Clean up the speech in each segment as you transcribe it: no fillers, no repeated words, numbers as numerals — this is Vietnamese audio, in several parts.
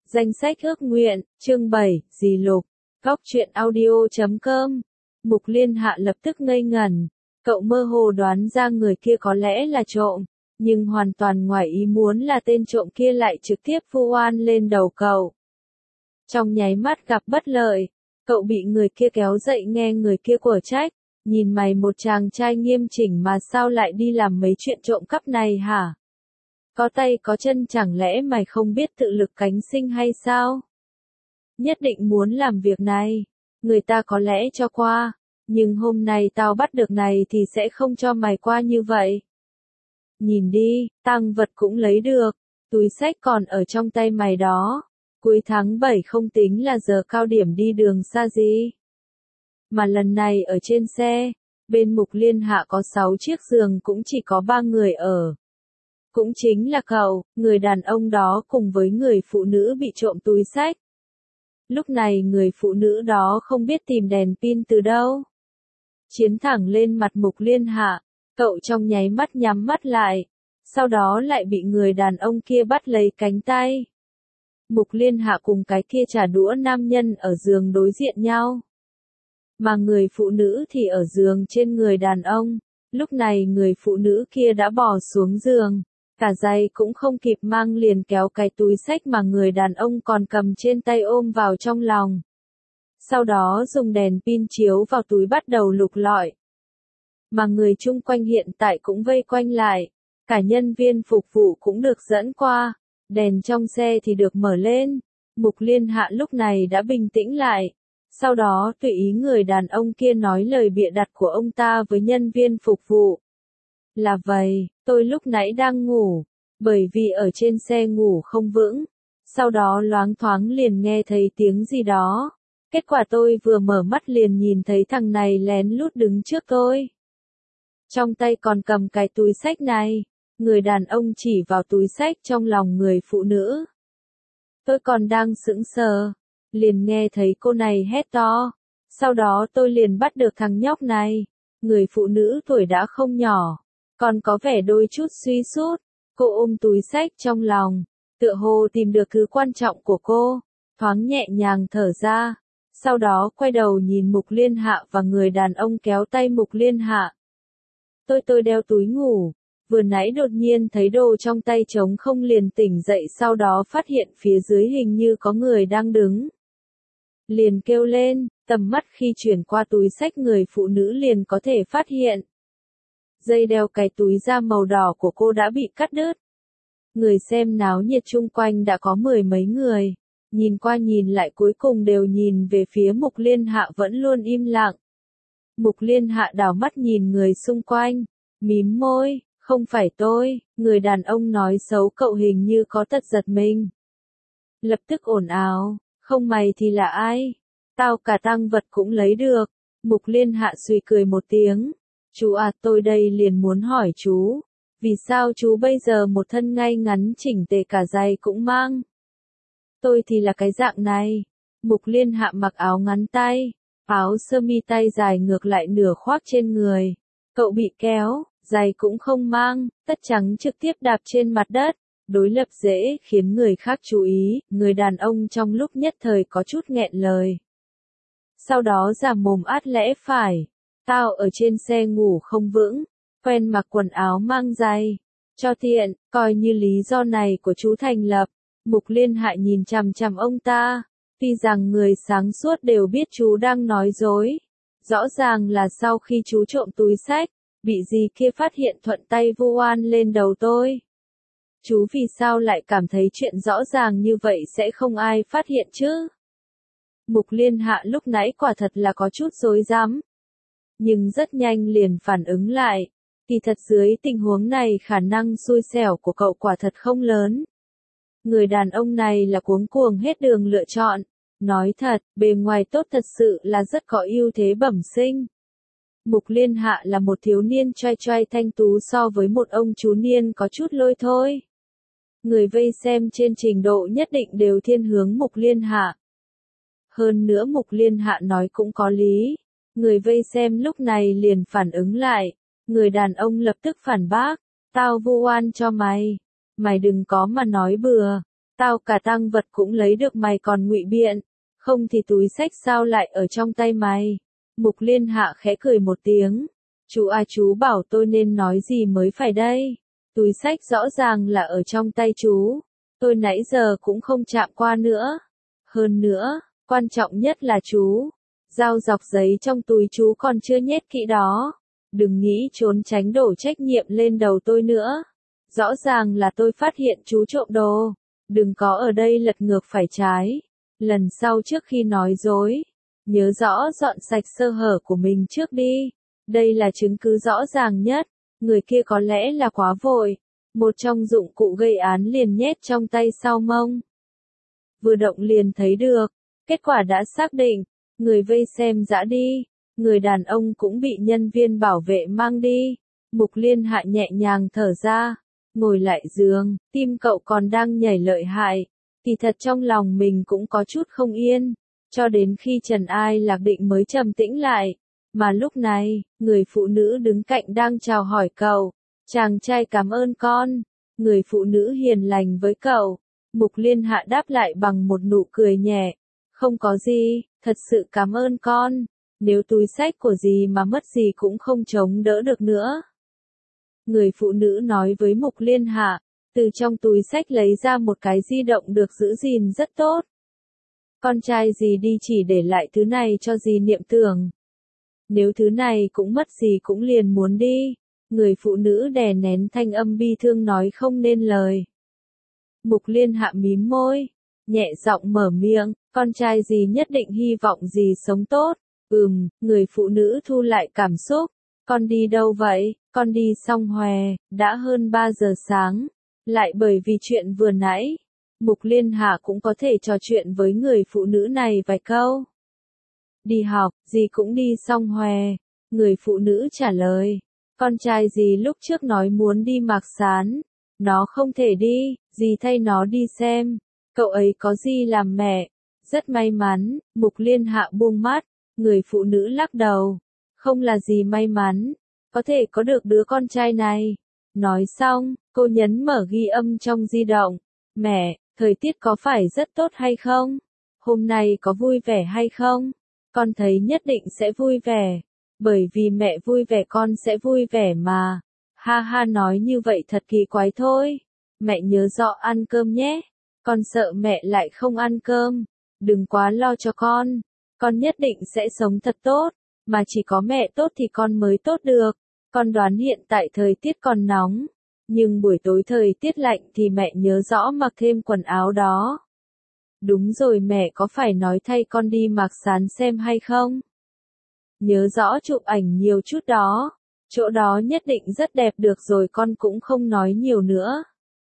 Danh sách ước nguyện, chương 7, Dì Lục, Góc truyện audio.com. Mục Liên Hạ lập tức ngây ngẩn, cậu mơ hồ đoán ra người kia có lẽ là trộm, nhưng hoàn toàn ngoài ý muốn là tên trộm kia lại trực tiếp vu oan lên đầu cậu. Trong nháy mắt gặp bất lợi, cậu bị người kia kéo dậy nghe người kia quở trách, nhìn mày một chàng trai nghiêm chỉnh mà sao lại đi làm mấy chuyện trộm cắp này hả? Có tay có chân chẳng lẽ mày không biết tự lực cánh sinh hay sao? Nhất định muốn làm việc này, người ta có lẽ cho qua, nhưng hôm nay tao bắt được này thì sẽ không cho mày qua như vậy. Nhìn đi, tang vật cũng lấy được, túi xách còn ở trong tay mày đó. Cuối tháng 7 không tính là giờ cao điểm đi đường xa gì. Mà lần này ở trên xe, bên Mục Liên Hạ có 6 chiếc giường cũng chỉ có 3 người ở. Cũng chính là cậu, người đàn ông đó cùng với người phụ nữ bị trộm túi xách. Lúc này người phụ nữ đó không biết tìm đèn pin từ đâu. Chiến thẳng lên mặt Mục Liên Hạ, cậu trong nháy mắt nhắm mắt lại, sau đó lại bị người đàn ông kia bắt lấy cánh tay. Mục Liên Hạ cùng cái kia trả đũa nam nhân ở giường đối diện nhau. Mà người phụ nữ thì ở giường trên người đàn ông. Lúc này người phụ nữ kia đã bỏ xuống giường, cả giày cũng không kịp mang liền kéo cái túi xách mà người đàn ông còn cầm trên tay ôm vào trong lòng. Sau đó dùng đèn pin chiếu vào túi bắt đầu lục lọi. Mà người chung quanh hiện tại cũng vây quanh lại, cả nhân viên phục vụ cũng được dẫn qua, đèn trong xe thì được mở lên. Mục Liên Hạ lúc này đã bình tĩnh lại. Sau đó tùy ý người đàn ông kia nói lời bịa đặt của ông ta với nhân viên phục vụ. Là vậy, tôi lúc nãy đang ngủ, bởi vì ở trên xe ngủ không vững, sau đó loáng thoáng liền nghe thấy tiếng gì đó. Kết quả tôi vừa mở mắt liền nhìn thấy thằng này lén lút đứng trước tôi. Trong tay còn cầm cái túi xách này, người đàn ông chỉ vào túi xách trong lòng người phụ nữ. Tôi còn đang sững sờ, liền nghe thấy cô này hét to, sau đó tôi liền bắt được thằng nhóc này, người phụ nữ tuổi đã không nhỏ, còn có vẻ đôi chút suy sút, cô ôm túi xách trong lòng, tựa hồ tìm được thứ quan trọng của cô, thoáng nhẹ nhàng thở ra, sau đó quay đầu nhìn Mục Liên Hạ và người đàn ông kéo tay Mục Liên Hạ. Tôi đeo túi ngủ, vừa nãy đột nhiên thấy đồ trong tay trống không liền tỉnh dậy sau đó phát hiện phía dưới hình như có người đang đứng. Liền kêu lên, tầm mắt khi chuyển qua túi xách người phụ nữ liền có thể phát hiện. Dây đeo cái túi da màu đỏ của cô đã bị cắt đứt. Người xem náo nhiệt chung quanh đã có 10 mấy người, nhìn qua nhìn lại cuối cùng đều nhìn về phía Mục Liên Hạ vẫn luôn im lặng. Mục Liên Hạ đảo mắt nhìn người xung quanh, mím môi, không phải tôi, người đàn ông nói xấu cậu hình như có tật giật mình. Lập tức ồn ào, không mày thì là ai? Tao cả tang vật cũng lấy được. Mục Liên Hạ suy cười một tiếng. Chú à, tôi đây liền muốn hỏi chú, vì sao chú bây giờ một thân ngay ngắn chỉnh tề cả giày cũng mang? Tôi thì là cái dạng này. Mục Liên Hạ mặc áo ngắn tay, áo sơ mi tay dài ngược lại nửa khoác trên người. Cậu bị kéo, giày cũng không mang, tất trắng trực tiếp đạp trên mặt đất. Đối lập dễ khiến người khác chú ý, người đàn ông trong lúc nhất thời có chút nghẹn lời. Sau đó giả mồm át lẽ phải, tao ở trên xe ngủ không vững, quen mặc quần áo mang giày, cho tiện, coi như lý do này của chú thành lập. Mục Liên Hạ nhìn chằm chằm ông ta, tuy rằng người sáng suốt đều biết chú đang nói dối. Rõ ràng là sau khi chú trộm túi xách, bị gì kia phát hiện thuận tay vu oan lên đầu tôi. Chú vì sao lại cảm thấy chuyện rõ ràng như vậy sẽ không ai phát hiện chứ? Mục Liên Hạ lúc nãy quả thật là có chút rối rắm. Nhưng rất nhanh liền phản ứng lại. Kỳ thật dưới tình huống này khả năng xui xẻo của cậu quả thật không lớn. Người đàn ông này là cuống cuồng hết đường lựa chọn. Nói thật, bề ngoài tốt thật sự là rất có ưu thế bẩm sinh. Mục Liên Hạ là một thiếu niên trai trai thanh tú so với một ông chú niên có chút lôi thôi. Người vây xem trên trình độ nhất định đều thiên hướng Mục Liên Hạ. Hơn nữa Mục Liên Hạ nói cũng có lý. Người vây xem lúc này liền phản ứng lại. Người đàn ông lập tức phản bác. Tao vu oan cho mày. Mày đừng có mà nói bừa. Tao cả tang vật cũng lấy được mày còn ngụy biện, không thì túi xách sao lại ở trong tay mày. Mục Liên Hạ khẽ cười một tiếng. Chú à, chú bảo tôi nên nói gì mới phải đây? Túi xách rõ ràng là ở trong tay chú. Tôi nãy giờ cũng không chạm qua nữa. Hơn nữa, quan trọng nhất là chú. Dao dọc giấy trong túi chú còn chưa nhét kỹ đó. Đừng nghĩ trốn tránh đổ trách nhiệm lên đầu tôi nữa. Rõ ràng là tôi phát hiện chú trộm đồ. Đừng có ở đây lật ngược phải trái. Lần sau trước khi nói dối, nhớ rõ dọn sạch sơ hở của mình trước đi. Đây là chứng cứ rõ ràng nhất. Người kia có lẽ là quá vội. Một trong dụng cụ gây án liền nhét trong tay sau mông. Vừa động liền thấy được. Kết quả đã xác định. Người vây xem dã đi. Người đàn ông cũng bị nhân viên bảo vệ mang đi. Mục Liên Hạ nhẹ nhàng thở ra. Ngồi lại giường. Tim cậu còn đang nhảy lợi hại. Thì thật trong lòng mình cũng có chút không yên. Cho đến khi Trần Ai Lạc Định mới trầm tĩnh lại. Mà lúc này, người phụ nữ đứng cạnh đang chào hỏi cậu. Chàng trai cảm ơn con. Người phụ nữ hiền lành với cậu. Mục Liên Hạ đáp lại bằng một nụ cười nhẹ. Không có gì, thật sự cảm ơn con. Nếu túi xách của dì mà mất gì cũng không chống đỡ được nữa. Người phụ nữ nói với Mục Liên Hạ. Từ trong túi xách lấy ra một cái di động được giữ gìn rất tốt. Con trai dì đi chỉ để lại thứ này cho dì niệm tưởng. Nếu thứ này cũng mất dì cũng liền muốn đi. Người phụ nữ đè nén thanh âm bi thương nói không nên lời. Mục Liên Hạ mím môi, nhẹ giọng mở miệng, con trai dì nhất định hy vọng dì sống tốt. Người phụ nữ thu lại cảm xúc. Con đi đâu vậy? Con đi Song Hòe, đã hơn 3 giờ sáng. Lại bởi vì chuyện vừa nãy, Mục Liên Hạ cũng có thể trò chuyện với người phụ nữ này vài câu. Đi học, dì cũng đi Song Hòe. Người phụ nữ trả lời. Con trai dì lúc trước nói muốn đi Mạc Sán. Nó không thể đi, dì thay nó đi xem. Cậu ấy có gì làm mẹ. Rất may mắn, Mục Liên Hạ buông mắt. Người phụ nữ lắc đầu. Không là gì may mắn. Có thể có được đứa con trai này. Nói xong, cô nhấn mở ghi âm trong di động. Mẹ, thời tiết có phải rất tốt hay không? Hôm nay có vui vẻ hay không? Con thấy nhất định sẽ vui vẻ. Bởi vì mẹ vui vẻ con sẽ vui vẻ mà. Ha ha, nói như vậy thật kỳ quái thôi. Mẹ nhớ rõ ăn cơm nhé. Con sợ mẹ lại không ăn cơm. Đừng quá lo cho con. Con nhất định sẽ sống thật tốt. Mà chỉ có mẹ tốt thì con mới tốt được. Con đoán hiện tại thời tiết còn nóng. Nhưng buổi tối thời tiết lạnh thì mẹ nhớ rõ mặc thêm quần áo đó. Đúng rồi, mẹ có phải nói thay con đi Mạc Sán xem hay không? Nhớ rõ chụp ảnh nhiều chút đó. Chỗ đó nhất định rất đẹp, được rồi, con cũng không nói nhiều nữa.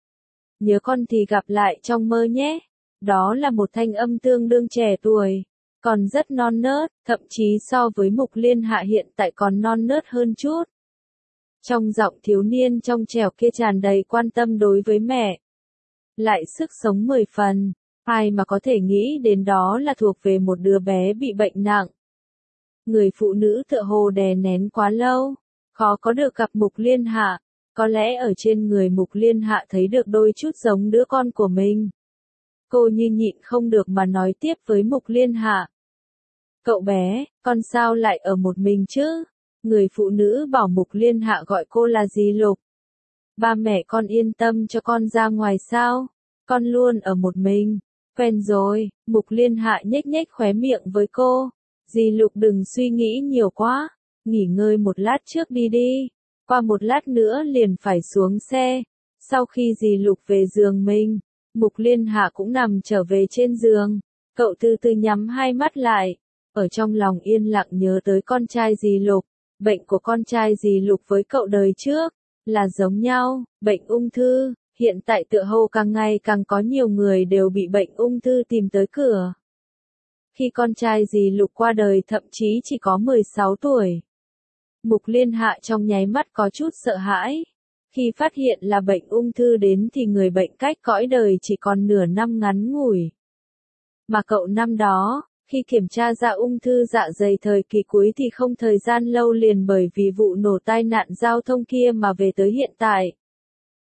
Nhớ con thì gặp lại trong mơ nhé. Đó là một thanh âm tương đương trẻ tuổi. Còn rất non nớt, thậm chí so với Mục Liên Hạ hiện tại còn non nớt hơn chút. Trong giọng thiếu niên trong trẻo kia tràn đầy quan tâm đối với mẹ. Lại sức sống 10 phần. Ai mà có thể nghĩ đến đó là thuộc về một đứa bé bị bệnh nặng. Người phụ nữ tựa hồ đè nén quá lâu. Khó có được gặp Mục Liên Hạ. Có lẽ ở trên người Mục Liên Hạ thấy được đôi chút giống đứa con của mình. Cô như nhịn không được mà nói tiếp với Mục Liên Hạ. Cậu bé, con sao lại ở một mình chứ? Người phụ nữ bảo Mục Liên Hạ gọi cô là dì Lục. Ba mẹ con yên tâm cho con ra ngoài sao? Con luôn ở một mình. Quen rồi, Mục Liên Hạ nhếch nhếch khóe miệng với cô. Dì Lục đừng suy nghĩ nhiều quá. Nghỉ ngơi một lát trước đi đi. Qua một lát nữa liền phải xuống xe. Sau khi dì Lục về giường mình, Mục Liên Hạ cũng nằm trở về trên giường. Cậu từ từ nhắm hai mắt lại. Ở trong lòng yên lặng nhớ tới con trai dì Lục. Bệnh của con trai dì Lục với cậu đời trước là giống nhau, bệnh ung thư. Hiện tại tựa hồ càng ngày càng có nhiều người đều bị bệnh ung thư tìm tới cửa. Khi con trai dì Lục qua đời thậm chí chỉ có 16 tuổi. Mục Liên Hạ trong nháy mắt có chút sợ hãi. Khi phát hiện là bệnh ung thư đến thì người bệnh cách cõi đời chỉ còn nửa năm ngắn ngủi. Mà cậu năm đó, khi kiểm tra ra ung thư dạ dày thời kỳ cuối thì không thời gian lâu liền bởi vì vụ nổ tai nạn giao thông kia mà về tới hiện tại.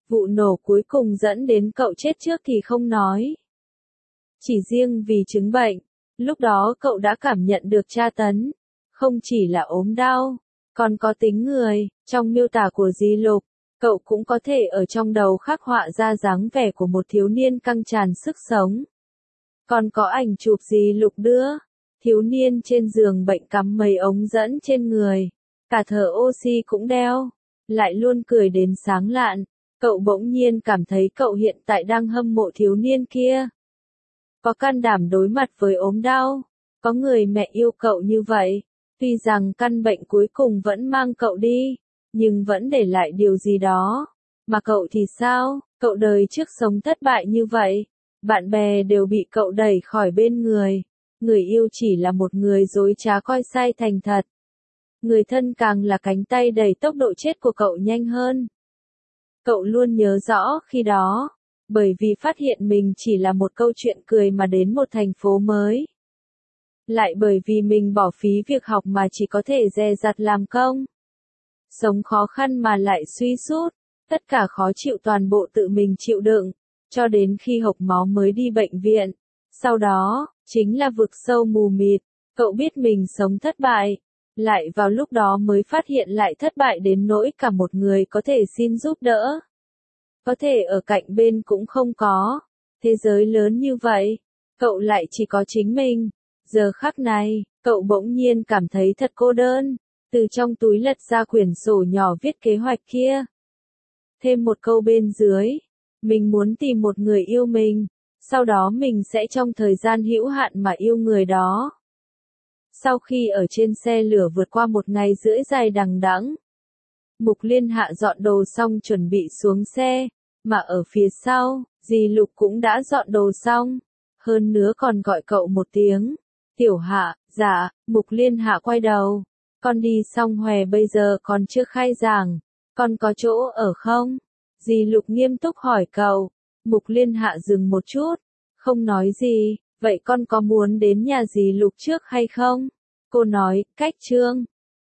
Vụ nổ cuối cùng dẫn đến cậu chết trước thì không nói. Chỉ riêng vì chứng bệnh, lúc đó cậu đã cảm nhận được tra tấn, không chỉ là ốm đau, còn có tính người. Trong miêu tả của Di Lục, cậu cũng có thể ở trong đầu khắc họa ra dáng vẻ của một thiếu niên căng tràn sức sống. Còn có ảnh chụp Di Lục đưa, thiếu niên trên giường bệnh cắm mấy ống dẫn trên người, cả thở oxy cũng đeo, lại luôn cười đến sáng lạn. Cậu bỗng nhiên cảm thấy cậu hiện tại đang hâm mộ thiếu niên kia. Có can đảm đối mặt với ốm đau, có người mẹ yêu cậu như vậy, tuy rằng căn bệnh cuối cùng vẫn mang cậu đi, nhưng vẫn để lại điều gì đó. Mà cậu thì sao, cậu đời trước sống thất bại như vậy, bạn bè đều bị cậu đẩy khỏi bên người, người yêu chỉ là một người dối trá coi sai thành thật. Người thân càng là cánh tay đẩy tốc độ chết của cậu nhanh hơn. Cậu luôn nhớ rõ khi đó, bởi vì phát hiện mình chỉ là một câu chuyện cười mà đến một thành phố mới. Lại bởi vì mình bỏ phí việc học mà chỉ có thể dè dặt làm công. Sống khó khăn mà lại suy sút, tất cả khó chịu toàn bộ tự mình chịu đựng, cho đến khi hộc máu mới đi bệnh viện. Sau đó, chính là vực sâu mù mịt, cậu biết mình sống thất bại. Lại vào lúc đó mới phát hiện lại thất bại đến nỗi cả một người có thể xin giúp đỡ, có thể ở cạnh bên cũng không có. Thế giới lớn như vậy, cậu lại chỉ có chính mình. Giờ khắc này, cậu bỗng nhiên cảm thấy thật cô đơn, từ trong túi lật ra quyển sổ nhỏ viết kế hoạch kia. Thêm một câu bên dưới, mình muốn tìm một người yêu mình, sau đó mình sẽ trong thời gian hữu hạn mà yêu người đó. Sau khi ở trên xe lửa vượt qua một ngày rưỡi dài đằng đẵng, Mục Liên Hạ dọn đồ xong chuẩn bị xuống xe, mà ở phía sau, dì Lục cũng đã dọn đồ xong, hơn nữa còn gọi cậu một tiếng. Tiểu Hạ, dạ. Mục Liên Hạ quay đầu. Con đi xong Hòe bây giờ còn chưa khai giảng, con có chỗ ở không? Dì Lục nghiêm túc hỏi cậu. Mục Liên Hạ dừng một chút, không nói gì. Vậy con có muốn đến nhà dì Lục trước hay không? Cô nói, cách Trương